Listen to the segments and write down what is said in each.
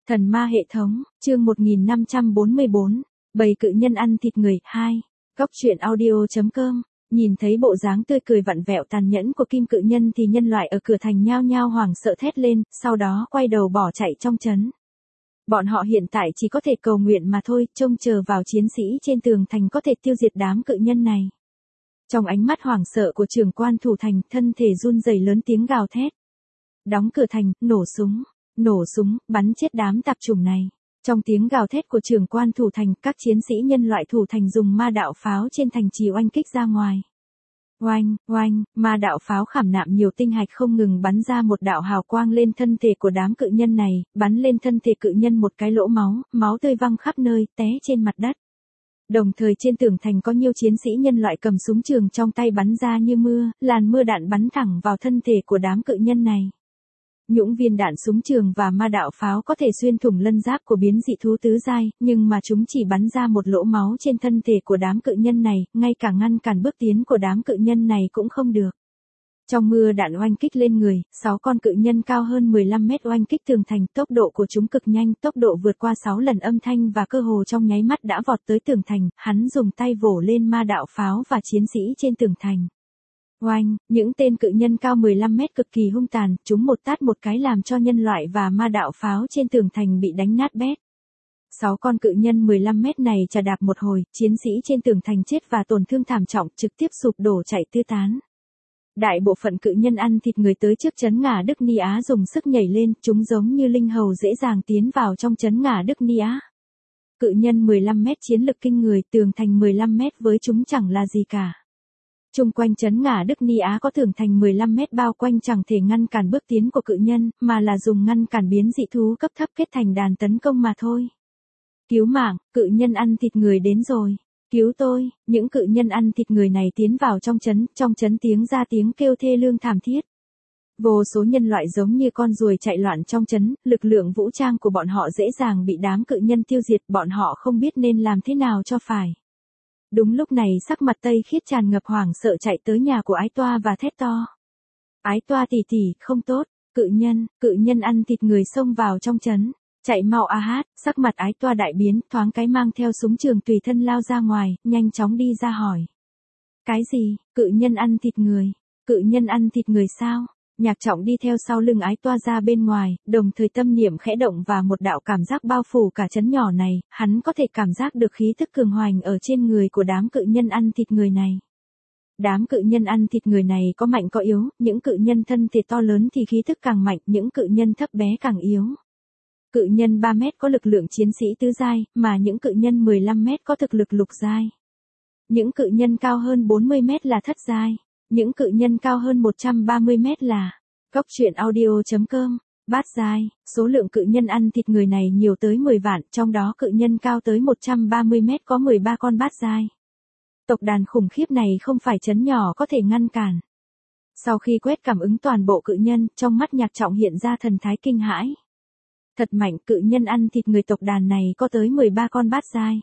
Thần ma hệ thống, chương 1544, bầy cự nhân ăn thịt người, 2. Góc truyện audio.com, nhìn thấy bộ dáng tươi cười vặn vẹo tàn nhẫn của kim cự nhân thì nhân loại ở cửa thành nhao nhao hoảng sợ thét lên, sau đó quay đầu bỏ chạy trong trấn. Bọn họ hiện tại chỉ có thể cầu nguyện mà thôi, trông chờ vào chiến sĩ trên tường thành có thể tiêu diệt đám cự nhân này. Trong ánh mắt hoảng sợ của trưởng quan thủ thành, thân thể run rẩy lớn tiếng gào thét. Đóng cửa thành, nổ súng, bắn chết đám tạp chủng này. Trong tiếng gào thét của trưởng quan thủ thành, các chiến sĩ nhân loại thủ thành dùng ma đạo pháo trên thành trì oanh kích ra ngoài. Oanh, oanh, ma đạo pháo khảm nạm nhiều tinh hạch không ngừng bắn ra một đạo hào quang lên thân thể của đám cự nhân này, bắn lên thân thể cự nhân một cái lỗ máu, máu tươi văng khắp nơi, té trên mặt đất. Đồng thời trên tường thành có nhiều chiến sĩ nhân loại cầm súng trường trong tay bắn ra như mưa, làn mưa đạn bắn thẳng vào thân thể của đám cự nhân này. Những viên đạn súng trường và ma đạo pháo có thể xuyên thủng lân giáp của biến dị thú tứ giai, nhưng mà chúng chỉ bắn ra một lỗ máu trên thân thể của đám cự nhân này, ngay cả ngăn cản bước tiến của đám cự nhân này cũng không được. Trong mưa đạn oanh kích lên người, 6 con cự nhân cao hơn 15 mét oanh kích tường thành, tốc độ của chúng cực nhanh, tốc độ vượt qua 6 lần âm thanh và cơ hồ trong nháy mắt đã vọt tới tường thành, hắn dùng tay vỗ lên ma đạo pháo và chiến sĩ trên tường thành. Oanh, những tên cự nhân cao 15 mét cực kỳ hung tàn, chúng một tát một cái làm cho nhân loại và ma đạo pháo trên tường thành bị đánh nát bét. 6 con cự nhân 15 mét này chà đạp một hồi, chiến sĩ trên tường thành chết và tổn thương thảm trọng, trực tiếp sụp đổ chạy tứ tán. Đại bộ phận cự nhân ăn thịt người tới trước trấn Ngà Đức Ni Á dùng sức nhảy lên, chúng giống như linh hầu dễ dàng tiến vào trong trấn Ngà Đức Ni Á. Cự nhân 15 mét chiến lực kinh người, tường thành 15 mét với chúng chẳng là gì cả. Trung quanh trấn Ngà Đức Ni Á có tường thành 15 mét bao quanh chẳng thể ngăn cản bước tiến của cự nhân, mà là dùng ngăn cản biến dị thú cấp thấp kết thành đàn tấn công mà thôi. Cứu mạng, cự nhân ăn thịt người đến rồi. Cứu tôi, những cự nhân ăn thịt người này tiến vào trong trấn tiếng ra tiếng kêu thê lương thảm thiết. Vô số nhân loại giống như con ruồi chạy loạn trong trấn, lực lượng vũ trang của bọn họ dễ dàng bị đám cự nhân tiêu diệt, bọn họ không biết nên làm thế nào cho phải. Đúng lúc này sắc mặt Tây Khiết tràn ngập hoảng sợ chạy tới nhà của Ái Toa và thét to. Ái Toa tỷ tỷ, không tốt, cự nhân ăn thịt người xông vào trong trấn. Chạy mau a hát, sắc mặt Ái Toa đại biến, thoáng cái mang theo súng trường tùy thân lao ra ngoài, nhanh chóng đi ra hỏi. Cái gì, cự nhân ăn thịt người sao? Nhạc Trọng đi theo sau lưng Ái Toa ra bên ngoài, đồng thời tâm niệm khẽ động và một đạo cảm giác bao phủ cả trấn nhỏ này, hắn có thể cảm giác được khí tức cường hoành ở trên người của đám cự nhân ăn thịt người này. Đám cự nhân ăn thịt người này có mạnh có yếu, những cự nhân thân thể to lớn thì khí tức càng mạnh, những cự nhân thấp bé càng yếu. Cự nhân 3 mét có lực lượng chiến sĩ tứ giai, mà những cự nhân 15 mét có thực lực lục giai. Những cự nhân cao hơn 40 mét là thất giai. Những cự nhân cao hơn 130 mét là Góc truyện audio.com, bát giai, số lượng cự nhân ăn thịt người này nhiều tới 10 vạn, trong đó cự nhân cao tới 130 mét có 13 con bát giai. Tộc đàn khủng khiếp này không phải trấn nhỏ có thể ngăn cản. Sau khi quét cảm ứng toàn bộ cự nhân, trong mắt Nhạc Trọng hiện ra thần thái kinh hãi. Thật mạnh, cự nhân ăn thịt người tộc đàn này có tới 13 con bát giai.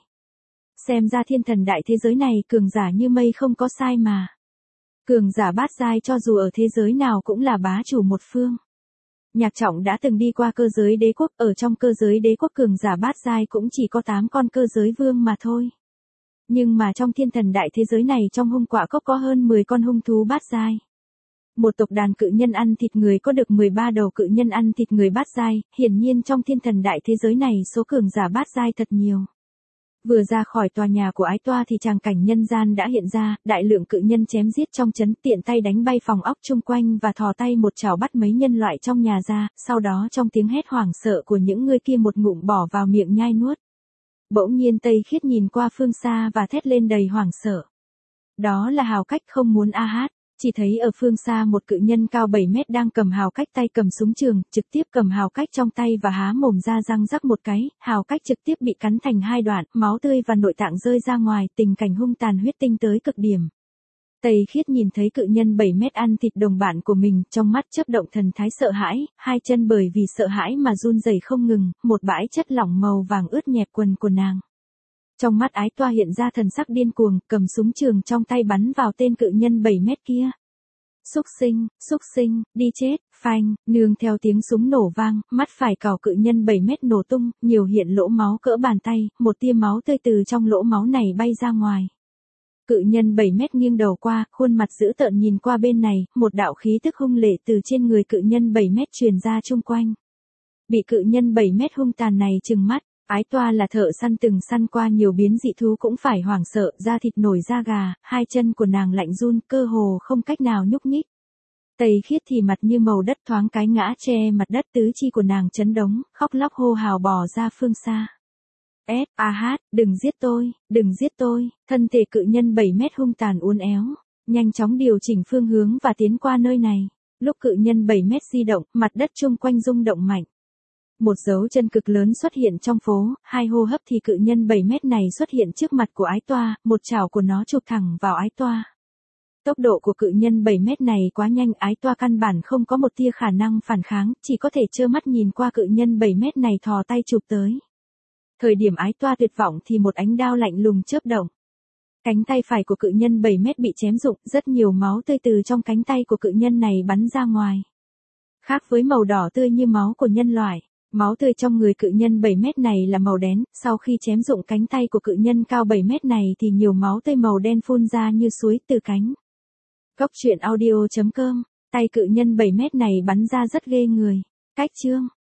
Xem ra thiên thần đại thế giới này cường giả như mây không có sai mà. Cường giả bát giai cho dù ở thế giới nào cũng là bá chủ một phương. Nhạc Trọng đã từng đi qua cơ giới đế quốc, ở trong cơ giới đế quốc cường giả bát giai cũng chỉ có 8 con cơ giới vương mà thôi. Nhưng mà trong thiên thần đại thế giới này trong hung quạ cốc có hơn 10 con hung thú bát giai. Một tộc đàn cự nhân ăn thịt người có được 13 đầu cự nhân ăn thịt người bát giai, hiển nhiên trong thiên thần đại thế giới này số cường giả bát giai thật nhiều. Vừa ra khỏi tòa nhà của Ái Toa thì tràng cảnh nhân gian đã hiện ra, đại lượng cự nhân chém giết trong trấn, tiện tay đánh bay phòng ốc chung quanh và thò tay một chảo bắt mấy nhân loại trong nhà ra, sau đó trong tiếng hét hoảng sợ của những người kia một ngụm bỏ vào miệng nhai nuốt. Bỗng nhiên Tây Khiết nhìn qua phương xa và thét lên đầy hoảng sợ. Đó là Hào Cách không muốn a hát. Chỉ thấy ở phương xa một cự nhân cao 7 mét đang cầm Hào Cách tay cầm súng trường, trực tiếp cầm Hào Cách trong tay và há mồm ra răng rắc một cái, Hào Cách trực tiếp bị cắn thành hai đoạn, máu tươi và nội tạng rơi ra ngoài, tình cảnh hung tàn huyết tinh tới cực điểm. Tây Khiết nhìn thấy cự nhân 7 mét ăn thịt đồng bạn của mình, trong mắt chớp động thần thái sợ hãi, hai chân bởi vì sợ hãi mà run rẩy không ngừng, một bãi chất lỏng màu vàng ướt nhẹp quần của nàng. Trong mắt Ái Toa hiện ra thần sắc điên cuồng, cầm súng trường trong tay bắn vào tên cự nhân 7 mét kia. Xúc sinh, đi chết, Phanh, nương theo tiếng súng nổ vang, mắt phải cào cự nhân 7 mét nổ tung, nhiều hiện lỗ máu cỡ bàn tay, một tia máu tươi từ trong lỗ máu này bay ra ngoài. Cự nhân 7 mét nghiêng đầu qua, khuôn mặt dữ tợn nhìn qua bên này, một đạo khí tức hung lệ từ trên người cự nhân 7 mét truyền ra chung quanh. Bị cự nhân 7 mét hung tàn này trừng mắt, Ái Toa là thợ săn từng săn qua nhiều biến dị thú cũng phải hoảng sợ, da thịt nổi da gà, hai chân của nàng lạnh run, cơ hồ không cách nào nhúc nhích. Tây Khiết thì mặt như màu đất thoáng cái ngã che mặt đất, tứ chi của nàng chấn động, khóc lóc hô hào bò ra phương xa. Đừng giết tôi, đừng giết tôi, thân thể cự nhân 7 mét hung tàn uốn éo, nhanh chóng điều chỉnh phương hướng và tiến qua nơi này. Lúc cự nhân 7 mét di động, mặt đất chung quanh rung động mạnh. Một dấu chân cực lớn xuất hiện trong phố, hai hô hấp thì cự nhân 7 mét này xuất hiện trước mặt của Ái Toa, một chảo của nó chụp thẳng vào Ái Toa. Tốc độ của cự nhân 7 mét này quá nhanh, Ái Toa căn bản không có một tia khả năng phản kháng, chỉ có thể trơ mắt nhìn qua cự nhân 7 mét này thò tay chụp tới. Thời điểm Ái Toa tuyệt vọng thì một ánh đao lạnh lùng chớp động. Cánh tay phải của cự nhân 7 mét bị chém rụng, rất nhiều máu tươi từ trong cánh tay của cự nhân này bắn ra ngoài. Khác với màu đỏ tươi như máu của nhân loại, máu tươi trong người cự nhân 7 mét này là màu đen, sau khi chém rụng cánh tay của cự nhân cao 7 mét này thì nhiều máu tươi màu đen phun ra như suối từ cánh. Góc truyện audio.com, tay cự nhân 7 mét này bắn ra rất ghê người. Cách chương